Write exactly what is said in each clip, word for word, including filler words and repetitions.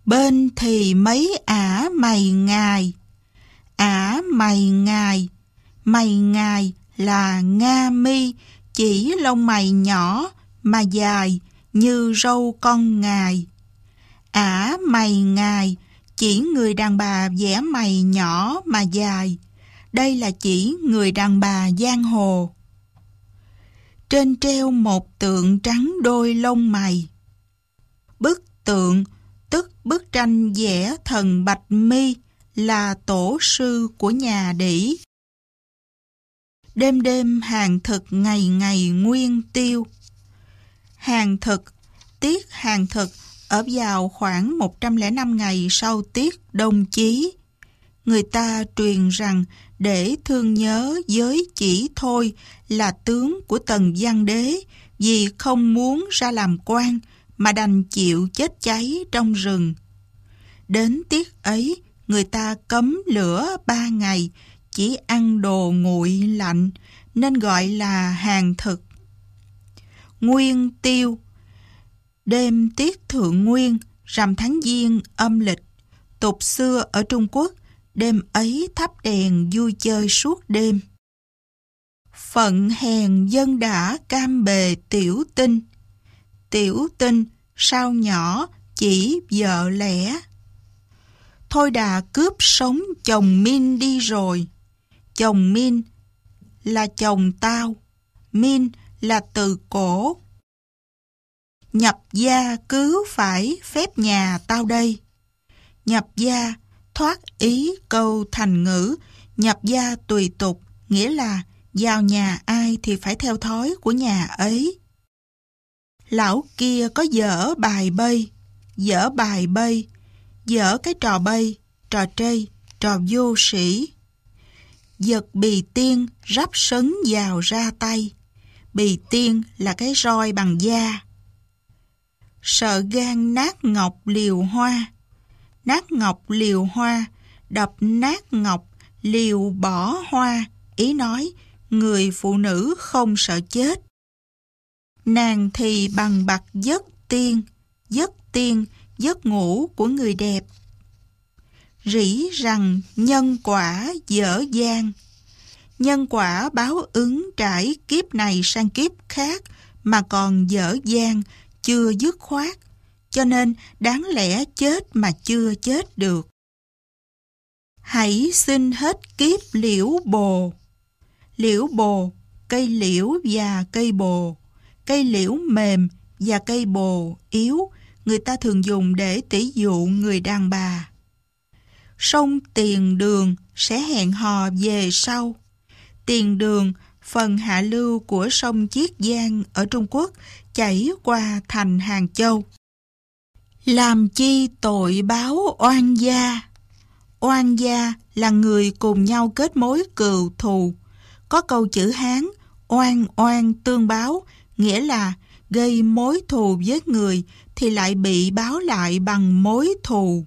Bên thì mấy ả mày ngài. Ả mày ngài. Mày ngài là nga mi, chỉ lông mày nhỏ mà dài như râu con ngài. Ả mày ngài chỉ người đàn bà vẽ mày nhỏ mà dài. Đây là chỉ người đàn bà giang hồ. Trên treo một tượng trắng đôi lông mày. Bức tượng, tức bức tranh vẽ thần Bạch Mi, là tổ sư của nhà Đỉ. Đêm đêm hàng thực, ngày ngày nguyên tiêu. Hàng thực, tiết hàng thực ở vào khoảng một trăm lẻ năm ngày sau tiết Đông Chí. Người ta truyền rằng để thương nhớ giới chỉ thôi là tướng của Tần Văn Đế vì không muốn ra làm quan mà đành chịu chết cháy trong rừng. Đến tiết ấy, người ta cấm lửa ba ngày, chỉ ăn đồ nguội lạnh, nên gọi là hàng thực. Nguyên tiêu, đêm tiết thượng nguyên, rằm tháng Giêng âm lịch. Tục xưa ở Trung Quốc, đêm ấy thắp đèn vui chơi suốt đêm. Phận hèn dân đã cam bề tiểu tinh. Tiểu tinh, sao nhỏ, chỉ vợ lẽ. Thôi đà cướp sống chồng Min đi rồi. Chồng Min là chồng tao. Min là từ cổ. Nhập gia cứ phải phép nhà tao đây. Nhập gia thoát ý câu thành ngữ. Nhập gia tùy tục, nghĩa là vào nhà ai thì phải theo thói của nhà ấy. Lão kia có dở bài bay. Dở bài bay, dở cái trò bay, trò trây, trò vô sĩ. Giật bì tiên rắp sấn vào ra tay. Bì tiên là cái roi bằng da. Sợ gan nát ngọc liều hoa. Nát ngọc liều hoa, đập nát ngọc liều bỏ hoa. Ý nói người phụ nữ không sợ chết. Nàng thì bằng bạc giấc tiên. Giấc tiên, giấc ngủ của người đẹp. Rỉ rằng nhân quả dở dang. Nhân quả báo ứng trải kiếp này sang kiếp khác mà còn dở dang, chưa dứt khoát, cho nên đáng lẽ chết mà chưa chết được. Hãy xin hết kiếp liễu bồ. Liễu bồ, cây liễu và cây bồ. Cây liễu mềm và cây bồ yếu, người ta thường dùng để tỉ dụ người đàn bà. Sông Tiền Đường sẽ hẹn hò về sau. Tiền Đường, phần hạ lưu của sông Chiết Giang ở Trung Quốc, chảy qua thành Hàng Châu. Làm chi tội báo oan gia. Oan gia là người cùng nhau kết mối cừu thù. Có câu chữ Hán, oan oan tương báo, nghĩa là gây mối thù với người thì lại bị báo lại bằng mối thù.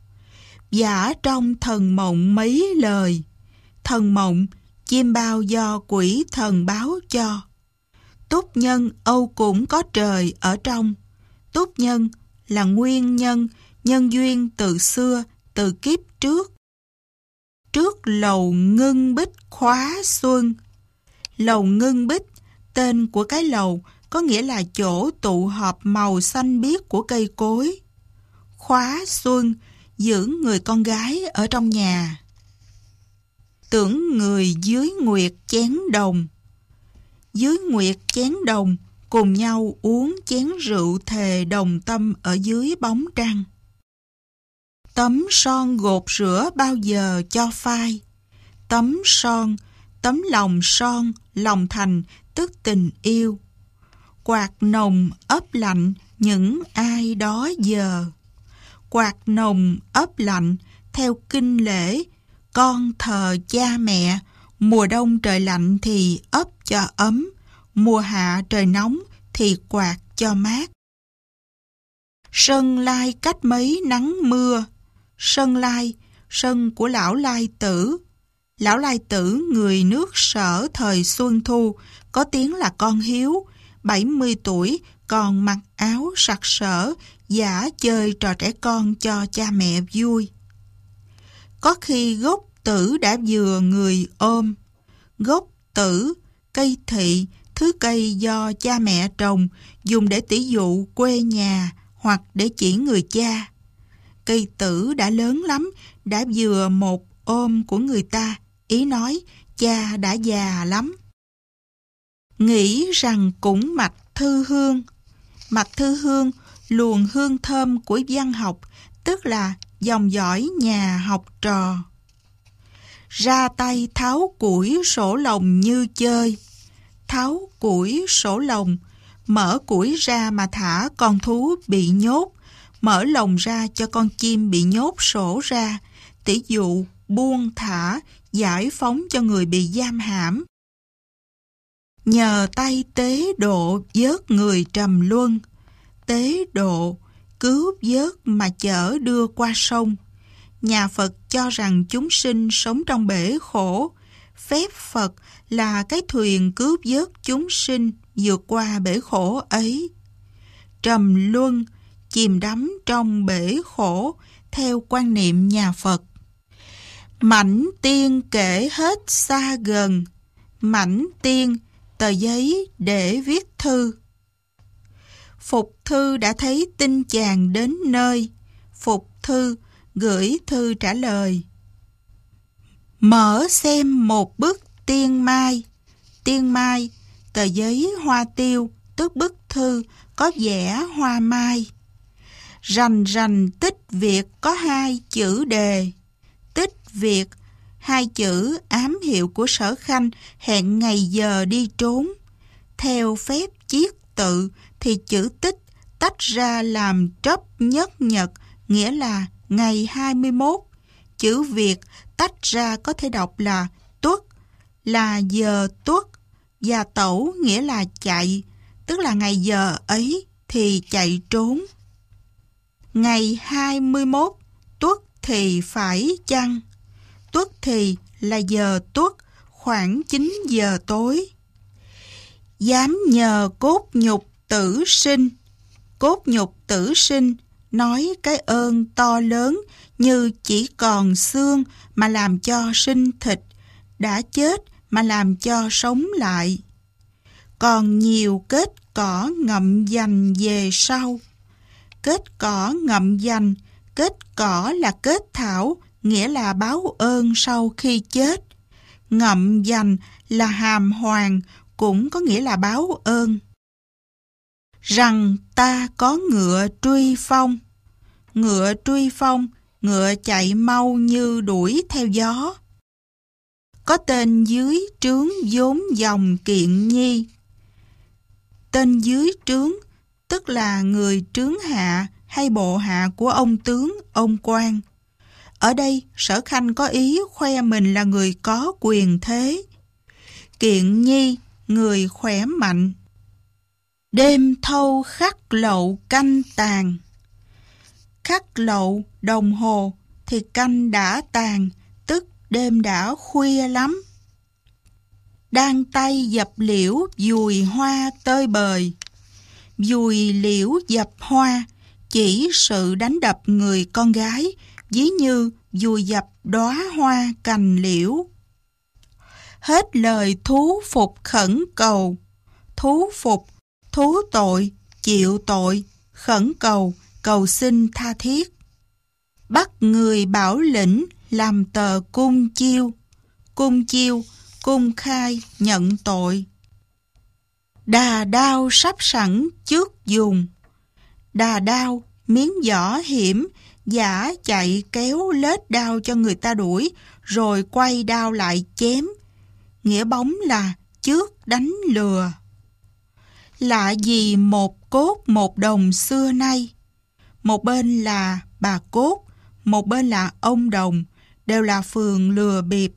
Giả trong thần mộng mấy lời. Thần mộng, chim bao do quỷ thần báo cho. Túc nhân âu cũng có trời ở trong. Túc nhân là nguyên nhân, nhân duyên từ xưa, từ kiếp trước. Trước lầu ngưng bích khóa xuân. Lầu ngưng bích, tên của cái lầu, có nghĩa là chỗ tụ họp màu xanh biếc của cây cối. Khóa xuân, giữ người con gái ở trong nhà. Tưởng người dưới nguyệt chén đồng. Dưới nguyệt chén đồng, cùng nhau uống chén rượu thề đồng tâm ở dưới bóng trăng. Tấm son gột rửa bao giờ cho phai. Tấm son, tấm lòng son, lòng thành, tức tình yêu. Quạt nồng ấp lạnh những ai đó giờ. Quạt nồng ấp lạnh theo kinh lễ, con thờ cha mẹ, mùa đông trời lạnh thì ấp cho ấm, mùa hạ trời nóng thì quạt cho mát. Sân lai cách mấy nắng mưa. Sân lai, sân của lão lai tử. Lão lai tử người nước Sở thời Xuân Thu, có tiếng là con hiếu, bảy mươi tuổi còn mặc áo sặc sỡ giả chơi trò trẻ con cho cha mẹ vui. Có khi gốc tử đã vừa người ôm. Gốc tử, cây thị, thứ cây do cha mẹ trồng, dùng để tỉ dụ quê nhà hoặc để chỉ người cha. Cây tử đã lớn lắm, đã vừa một ôm của người ta, ý nói cha đã già lắm. Nghĩ rằng cũng mạch thư hương. Mạch thư hương, luồng hương thơm của văn học, tức là dòng dõi nhà học trò. Ra tay tháo củi sổ lồng như chơi. Tháo củi sổ lồng, mở củi ra mà thả con thú bị nhốt, mở lồng ra cho con chim bị nhốt sổ ra, tỉ dụ buông thả, giải phóng cho người bị giam hãm. Nhờ tay tế độ vớt người trầm luân. Tế độ, cứu vớt mà chở đưa qua sông. Nhà Phật cho rằng chúng sinh sống trong bể khổ. Phép Phật là cái thuyền cứu vớt chúng sinh vượt qua bể khổ ấy. Trầm luân, chìm đắm trong bể khổ theo quan niệm nhà Phật. Mảnh tiên kể hết xa gần. Mảnh tiên, tờ giấy để viết thư. Phục thư đã thấy tin chàng đến nơi. Phục thư, gửi thư trả lời. Mở xem một bức tiên mai. Tiên mai, tờ giấy hoa tiêu, tức bức thư có vẽ hoa mai. Rành rành tích Việt có hai chữ đề. Tích Việt, hai chữ ám hiệu của Sở Khanh hẹn ngày giờ đi trốn. Theo phép chiết tự thì chữ tích tách ra làm trấp nhất nhật, nghĩa là ngày hai mươi mốt. Chữ Việt tách ra có thể đọc là tuất, là giờ tuất, và tẩu nghĩa là chạy, tức là ngày giờ ấy thì chạy trốn. Ngày hai mươi mốt, tuất thì phải chăng? Tuất thì là giờ tuất, khoảng chín giờ tối. Dám nhờ cốt nhục tử sinh. Cốt nhục tử sinh nói cái ơn to lớn như chỉ còn xương mà làm cho sinh thịt, đã chết mà làm cho sống lại. Còn nhiều kết cỏ ngậm dành về sau. Kết cỏ ngậm dành, kết cỏ là kết thảo, nghĩa là báo ơn sau khi chết. Ngậm dành là hàm hoàng, cũng có nghĩa là báo ơn. Rằng ta có ngựa truy phong. Ngựa truy phong, ngựa chạy mau như đuổi theo gió. Có tên dưới trướng vốn dòng kiện nhi. Tên dưới trướng, tức là người trướng hạ hay bộ hạ của ông tướng, ông quan. Ở đây Sở Khanh có ý khoe mình là người có quyền thế. Kiện nhi, người khỏe mạnh. Đêm thâu khắc lậu canh tàn. Khắc lậu, đồng hồ, thì canh đã tàn, tức đêm đã khuya lắm. Đang tay dập liễu dùi hoa tơi bời. Dùi liễu dập hoa, chỉ sự đánh đập người con gái, ví như dùi dập đóa hoa cành liễu. Hết lời thú phục khẩn cầu. Thú phục, thú tội, chịu tội, khẩn cầu, cầu xin tha thiết. Bắt người bảo lĩnh làm tờ cung chiêu. Cung chiêu, cung khai, nhận tội. Đà đao sắp sẵn trước dùng. Đà đao, miếng vỏ hiểm, giả chạy kéo lết đao cho người ta đuổi, rồi quay đao lại chém. Nghĩa bóng là trước đánh lừa. Lạ gì một cốt một đồng xưa nay. Một bên là bà cốt, một bên là ông đồng, đều là phường lừa bịp.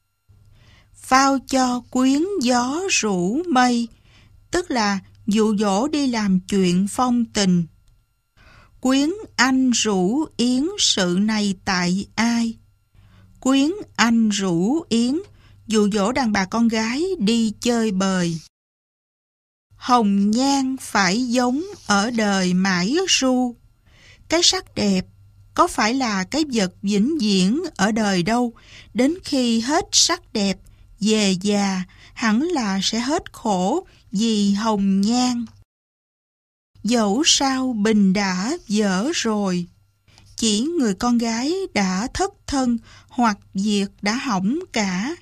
Phao cho quyến gió rủ mây, tức là dụ dỗ đi làm chuyện phong tình. Quyến anh rủ yến sự này tại ai? Quyến anh rủ yến, dụ dỗ đàn bà con gái đi chơi bời. Hồng nhan phải giống ở đời mãi ru. Cái sắc đẹp có phải là cái vật vĩnh viễn ở đời đâu, đến khi hết sắc đẹp, về già, hẳn là sẽ hết khổ vì hồng nhan. Dẫu sao bình đã dở rồi, chỉ người con gái đã thất thân hoặc việc đã hỏng cả.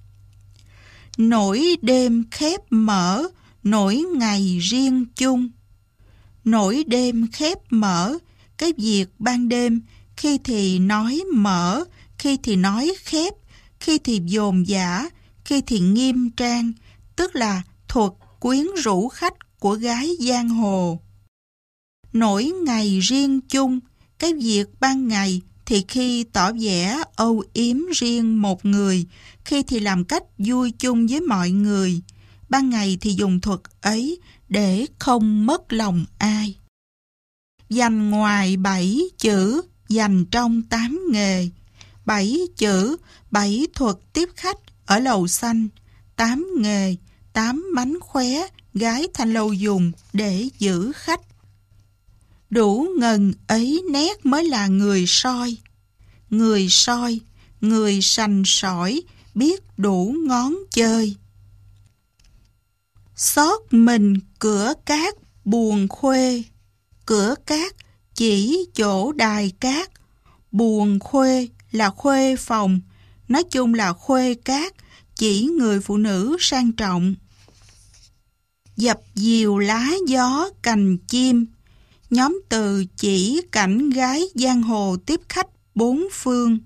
Nỗi đêm khép mở, nỗi ngày riêng chung. Nỗi đêm khép mở, cái việc ban đêm, khi thì nói mở, khi thì nói khép, khi thì dồn dã, khi thì nghiêm trang, tức là thuật quyến rũ khách của gái giang hồ. Nỗi ngày riêng chung, cái việc ban ngày thì khi tỏ vẻ âu yếm riêng một người, khi thì làm cách vui chung với mọi người. Ban ngày thì dùng thuật ấy để không mất lòng ai. Dành ngoài bảy chữ, dành trong tám nghề. Bảy chữ, bảy thuật tiếp khách ở lầu xanh. Tám nghề, tám mánh khóe, gái thanh lâu dùng để giữ khách. Đủ ngần ấy nét mới là người soi. Người soi, người sành sỏi, biết đủ ngón chơi. Xót mình cửa cát buồn khuê. Cửa cát chỉ chỗ đài cát. Buồn khuê là khuê phòng. Nói chung là khuê cát, chỉ người phụ nữ sang trọng. Dập dìu lá gió cành chim. Nhóm từ chỉ cảnh gái giang hồ tiếp khách bốn phương.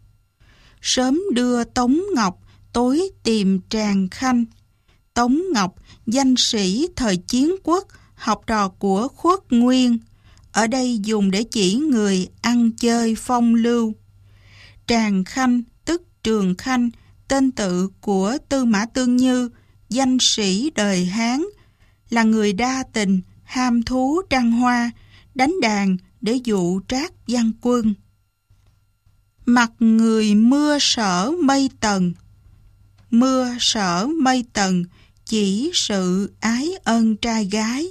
Sớm đưa Tống Ngọc, tối tìm Tràng Khanh. Tống Ngọc, danh sĩ thời chiến quốc, học trò của Khuất Nguyên. Ở đây dùng để chỉ người ăn chơi phong lưu. Tràng Khanh, tức Trường Khanh, tên tự của Tư Mã Tương Như, danh sĩ đời Hán, là người đa tình, ham thú trăng hoa, đánh đàn để dụ trác văn quân. Mặt người mưa sở mây tầng. Mưa sở mây tầng chỉ sự ái ân trai gái.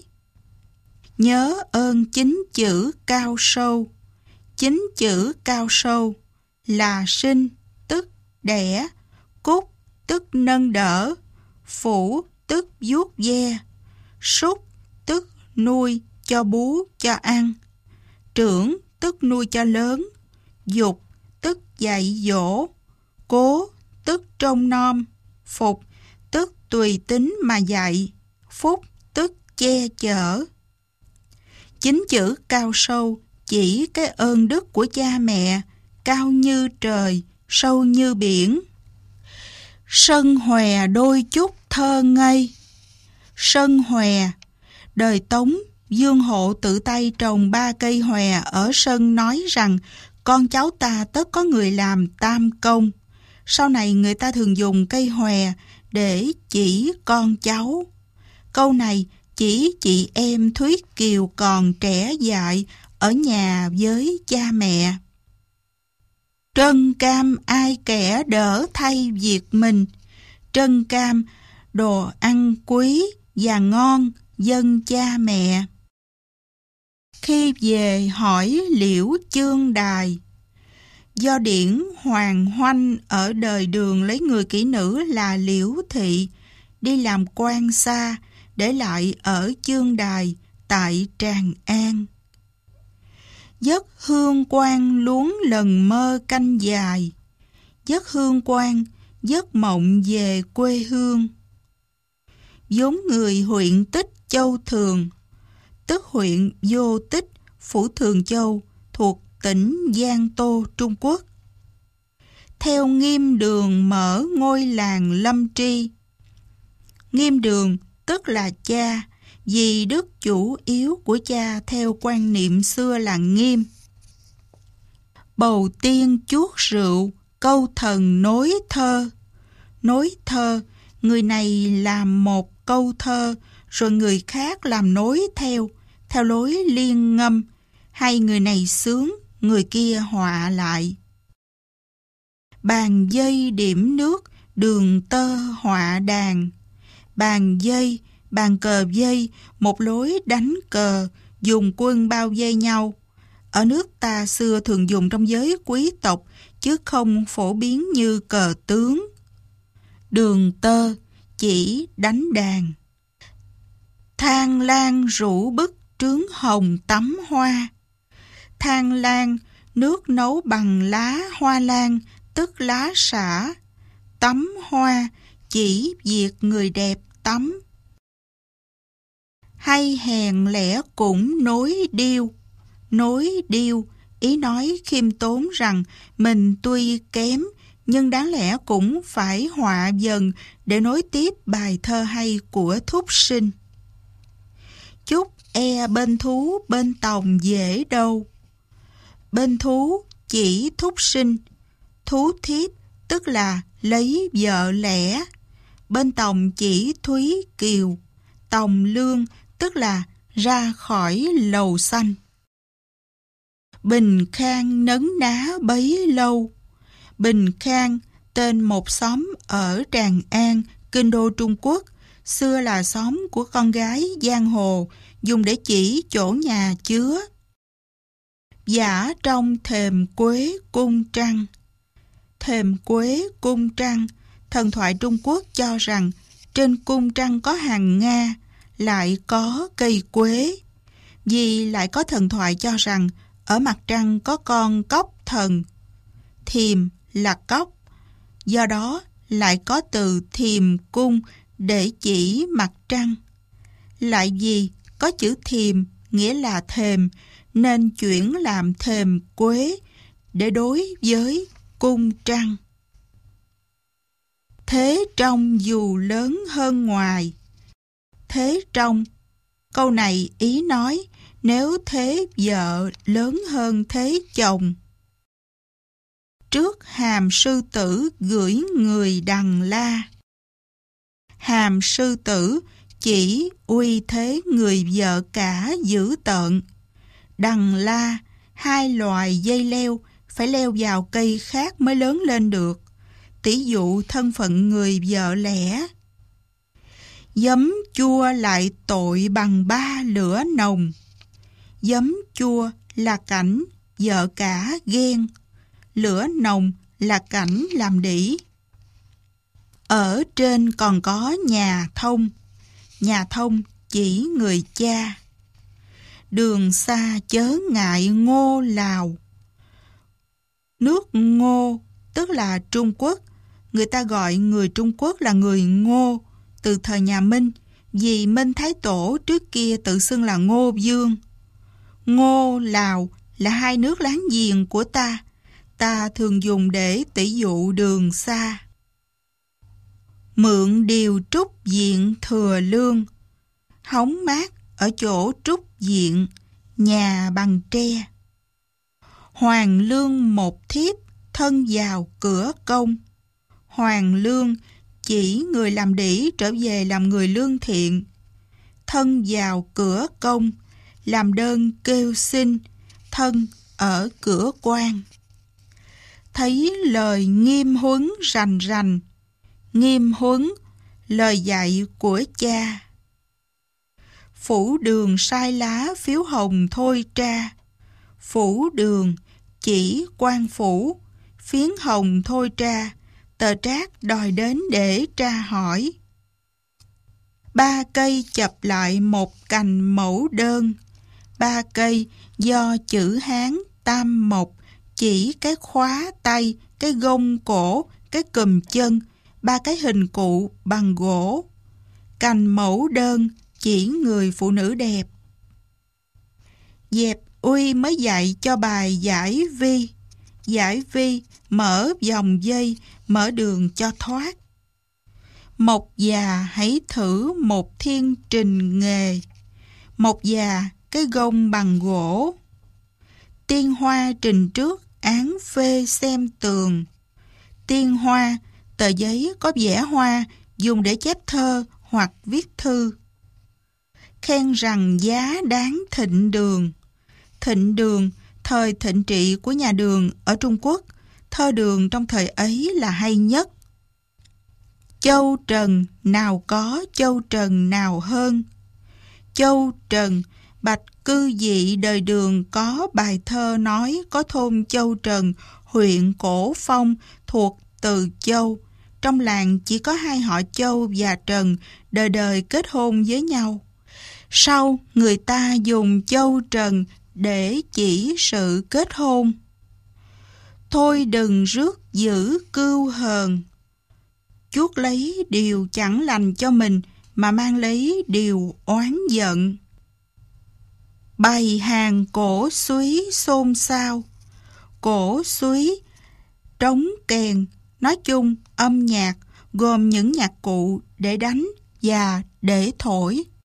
Nhớ ơn chính chữ cao sâu. Chính chữ cao sâu là sinh tức đẻ, cúc tức nâng đỡ, phủ tức vuốt ve, súc tức nuôi cho bú cho ăn, trưởng tức nuôi cho lớn, dục tức dạy dỗ, cố tức trông nom, phục tức tùy tính mà dạy, phúc tức che chở. Chính chữ cao sâu chỉ cái ơn đức của cha mẹ, cao như trời, sâu như biển. Sân hòe đôi chút thơ ngây. Sân hòe, đời Tống, Dương Hộ tự tay trồng ba cây hòe ở sân, nói rằng con cháu ta tất có người làm tam công. Sau này người ta thường dùng cây hòe để chỉ con cháu. Câu này chỉ chị em Thuyết Kiều còn trẻ dại ở nhà với cha mẹ. Trân cam ai kẻ đỡ thay việc mình. Trân cam, đồ ăn quý và ngon dân cha mẹ. Khi về hỏi Liễu Chương Đài. Do điển Hoàng Hoanh ở đời Đường lấy người kỹ nữ là Liễu Thị, đi làm quan xa, để lại ở Chương Đài tại Tràng An. Giấc hương quan luống lần mơ canh dài. Giấc hương quan, giấc mộng về quê hương. Vốn người huyện Tích Châu Thường, tức huyện Vô Tích, phủ Thường Châu, thuộc tỉnh Giang Tô, Trung Quốc. Theo Nghiêm Đường mở ngôi làng Lâm Tri. Nghiêm Đường tức là cha, vì đức chủ yếu của cha theo quan niệm xưa là nghiêm. Bầu tiên chuốt rượu, câu thần nối thơ. Nối thơ, người này làm một câu thơ, rồi người khác làm nối theo, theo lối liên ngâm, hay người này sướng, người kia họa lại. Bàn dây điểm nước, đường tơ họa đàn. Bàn dây, bàn cờ dây, một lối đánh cờ, dùng quân bao vây nhau. ở nước ta xưa thường dùng trong giới quý tộc, chứ không phổ biến như cờ tướng. Đường tơ, chỉ đánh đàn. Thang lan rủ bức trướng hồng tắm hoa. Thang lan, nước nấu bằng lá hoa lan, tức lá xả. Tắm hoa, chỉ việc người đẹp tắm. Hay hèn lẽ cũng nối điêu. Nối điêu, ý nói khiêm tốn rằng mình tuy kém, nhưng đáng lẽ cũng phải họa dần để nối tiếp bài thơ hay của Thúc Sinh. Chúc e bên thú bên tòng dễ đâu. Bên thú chỉ Thúc Sinh, thú thiếp tức là lấy vợ lẽ. Bên tòng chỉ Thúy Kiều, tòng lương tức là ra khỏi lầu xanh. Bình Khang nấn ná bấy lâu. Bình Khang, tên một xóm ở Tràng An, kinh đô Trung Quốc, xưa là xóm của con gái giang hồ, dùng để chỉ chỗ nhà chứa. Giả trong thềm quế cung trăng. Thềm quế cung trăng, thần thoại Trung Quốc cho rằng trên cung trăng có hàng Nga, lại có cây quế. Vì lại có thần thoại cho rằng ở mặt trăng có con cóc thần. Thiềm là cóc, do đó lại có từ thiềm cung để chỉ mặt trăng. Lại vì có chữ thiềm nghĩa là thềm, nên chuyển làm thềm quế để đối với cung trăng. Thế trong dù lớn hơn ngoài. Thế trong, câu này ý nói nếu thế vợ lớn hơn thế chồng. Trước hàm sư tử gửi người đằng la. Hàm sư tử chỉ uy thế người vợ cả dữ tợn. Đằng la, hai loài dây leo, phải leo vào cây khác mới lớn lên được. Tỷ dụ thân phận người vợ lẽ. Giấm chua lại tội bằng ba lửa nồng. Giấm chua là cảnh vợ cả ghen. Lửa nồng là cảnh làm đĩ. Ở trên còn có nhà thông. Nhà thông chỉ người cha. Đường xa chớ ngại Ngô Lào. Nước Ngô tức là Trung Quốc. Người ta gọi người Trung Quốc là người Ngô từ thời nhà Minh, vì Minh Thái Tổ trước kia tự xưng là Ngô Vương. Ngô Lào là hai nước láng giềng của ta. Ta thường dùng để tỷ dụ đường xa. Mượn điều trúc diện thừa lương. Hóng mát ở chỗ trúc diện, nhà bằng tre. Hoàng lương một thiếp, thân vào cửa công. Hoàng lương chỉ người làm đĩ trở về làm người lương thiện. Thân vào cửa công, làm đơn kêu xin, thân ở cửa quan. Thấy lời nghiêm huấn rành rành. Nghiêm huấn, lời dạy của cha. Phủ đường sai lá phiếu hồng thôi tra. Phủ đường chỉ quan phủ, phiến hồng thôi tra, tờ trác đòi đến để tra hỏi. Ba cây chập lại một cành mẫu đơn. Ba cây do chữ Hán tam mộc chỉ cái khóa tay, cái gông cổ, cái cùm chân, ba cái hình cụ bằng gỗ. Cành mẫu đơn chỉ người phụ nữ đẹp. Dẹp uy mới dạy cho bài giải vi. Giải vi mở vòng dây, mở đường cho thoát. Mộc già hãy thử một thiên trình nghề. Mộc già cái gông bằng gỗ. Tiên hoa trình trước án phê xem tường. Tiên hoa, tờ giấy có vẽ hoa, dùng để chép thơ hoặc viết thư. Khen rằng giá đáng thịnh đường. Thịnh đường, thời thịnh trị của nhà Đường ở Trung Quốc, thơ Đường trong thời ấy là hay nhất. Châu Trần nào có châu Trần nào hơn. Châu Trần Bạch cư dị đời Đường có bài thơ nói có thôn Châu Trần, huyện Cổ Phong thuộc Từ Châu. Trong làng chỉ có hai họ Châu và Trần, đời đời kết hôn với nhau. Sau, người ta dùng Châu Trần để chỉ sự kết hôn. Thôi đừng rước giữ cưu hờn, chuốc lấy điều chẳng lành cho mình mà mang lấy điều oán giận. Bày hàng cổ súy xôn xao. Cổ súy, trống kèn, nói chung âm nhạc gồm những nhạc cụ để đánh và để thổi.